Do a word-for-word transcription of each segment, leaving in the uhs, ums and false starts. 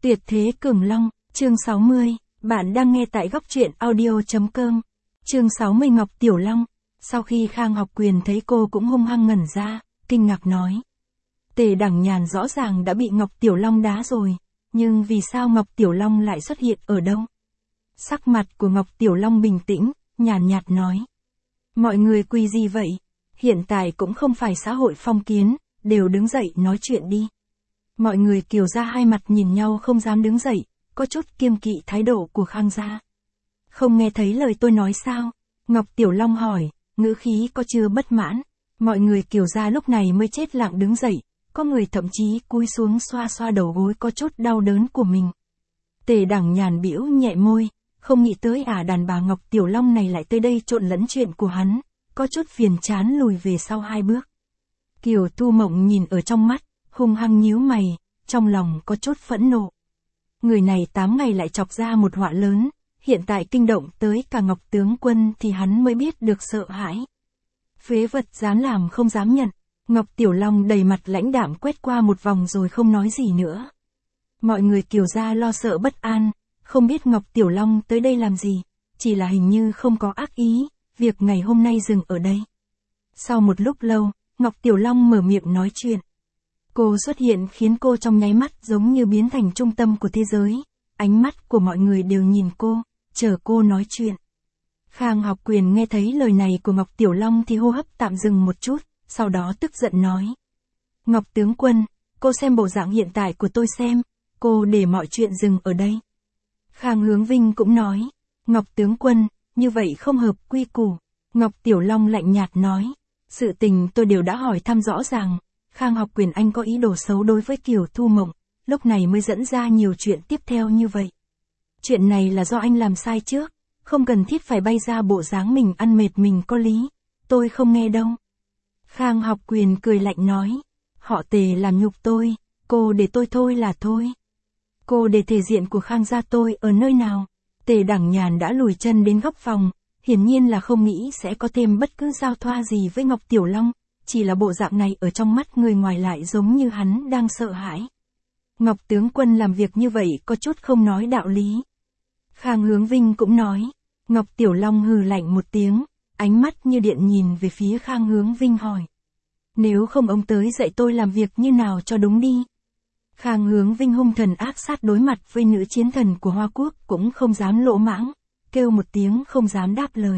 Tuyệt thế cường long, chương sáu mươi, bạn đang nghe tại góc truyện audio.com. Chương sáu mươi Ngọc Tiểu Long. Sau khi Khang Học Quyền thấy cô cũng hung hăng ngẩn ra, kinh ngạc nói. Tề Đẳng Nhàn rõ ràng đã bị Ngọc Tiểu Long đá rồi, nhưng vì sao Ngọc Tiểu Long lại xuất hiện ở đâu? Sắc mặt của Ngọc Tiểu Long bình tĩnh, nhàn nhạt nói. Mọi người quy gì vậy? Hiện tại cũng không phải xã hội phong kiến, đều đứng dậy nói chuyện đi. Mọi người Kiều gia hai mặt nhìn nhau không dám đứng dậy, có chút kiêng kỵ thái độ của Khang gia. Không nghe thấy lời tôi nói sao? Ngọc Tiểu Long hỏi, ngữ khí có chưa bất mãn. Mọi người Kiều gia lúc này mới chết lặng đứng dậy, có người thậm chí cúi xuống xoa xoa đầu gối có chút đau đớn của mình. Tề Đẳng Nhàn bĩu nhẹ môi, không nghĩ tới ả đàn bà Ngọc Tiểu Long này lại tới đây trộn lẫn chuyện của hắn, có chút phiền chán lùi về sau hai bước. Kiều Thu Mộng nhìn ở trong mắt, hung hăng nhíu mày, trong lòng có chút phẫn nộ. Người này tám ngày lại chọc ra một họa lớn, hiện tại kinh động tới cả Ngọc tướng quân thì hắn mới biết được sợ hãi. Phế vật dám làm không dám nhận. Ngọc Tiểu Long đầy mặt lãnh đạm quét qua một vòng rồi không nói gì nữa. Mọi người Kiều gia lo sợ bất an, không biết Ngọc Tiểu Long tới đây làm gì, chỉ là hình như không có ác ý, việc ngày hôm nay dừng ở đây. Sau một lúc lâu, Ngọc Tiểu Long mở miệng nói chuyện. Cô xuất hiện khiến cô trong nháy mắt giống như biến thành trung tâm của thế giới, ánh mắt của mọi người đều nhìn cô, chờ cô nói chuyện. Khang Học Quyền nghe thấy lời này của Ngọc Tiểu Long thì hô hấp tạm dừng một chút, sau đó tức giận nói. Ngọc tướng quân, cô xem bộ dạng hiện tại của tôi xem, cô để mọi chuyện dừng ở đây. Khang Hướng Vinh cũng nói, Ngọc tướng quân, như vậy không hợp quy củ. Ngọc Tiểu Long lạnh nhạt nói, sự tình tôi đều đã hỏi thăm rõ ràng. Khang Học Quyền anh có ý đồ xấu đối với Kiều Thu Mộng, lúc này mới dẫn ra nhiều chuyện tiếp theo như vậy. Chuyện này là do anh làm sai trước, không cần thiết phải bay ra bộ dáng mình ăn mệt mình có lý, tôi không nghe đâu. Khang Học Quyền cười lạnh nói, họ Tề làm nhục tôi, cô để tôi thôi là thôi. Cô để thể diện của Khang gia tôi ở nơi nào? Tề Đẳng Nhàn đã lùi chân đến góc phòng, hiển nhiên là không nghĩ sẽ có thêm bất cứ giao thoa gì với Ngọc Tiểu Long. Chỉ là bộ dạng này ở trong mắt người ngoài lại giống như hắn đang sợ hãi. Ngọc tướng quân làm việc như vậy có chút không nói đạo lý. Khang Hướng Vinh cũng nói. Ngọc Tiểu Long hừ lạnh một tiếng, ánh mắt như điện nhìn về phía Khang Hướng Vinh hỏi. Nếu không ông tới dạy tôi làm việc như nào cho đúng đi. Khang Hướng Vinh hung thần ác sát đối mặt với nữ chiến thần của Hoa Quốc cũng không dám lỗ mãng, kêu một tiếng không dám đáp lời.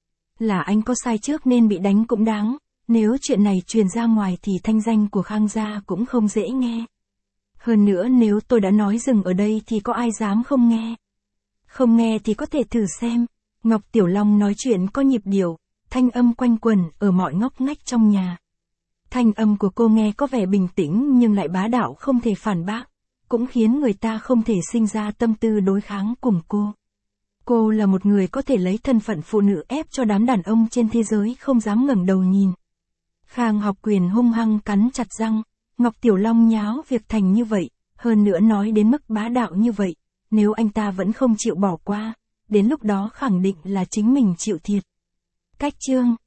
Là anh có sai trước nên bị đánh cũng đáng. Nếu chuyện này truyền ra ngoài thì thanh danh của Khang gia cũng không dễ nghe. Hơn nữa nếu tôi đã nói dừng ở đây thì có ai dám không nghe. Không nghe thì có thể thử xem. Ngọc Tiểu Long nói chuyện có nhịp điệu, thanh âm quanh quẩn ở mọi ngóc ngách trong nhà. Thanh âm của cô nghe có vẻ bình tĩnh nhưng lại bá đạo không thể phản bác, cũng khiến người ta không thể sinh ra tâm tư đối kháng cùng cô. Cô là một người có thể lấy thân phận phụ nữ ép cho đám đàn ông trên thế giới không dám ngẩng đầu nhìn. Khang Học Quyền hung hăng cắn chặt răng, Ngọc Tiểu Long nháo việc thành như vậy, hơn nữa nói đến mức bá đạo như vậy, nếu anh ta vẫn không chịu bỏ qua, đến lúc đó khẳng định là chính mình chịu thiệt. Cách chương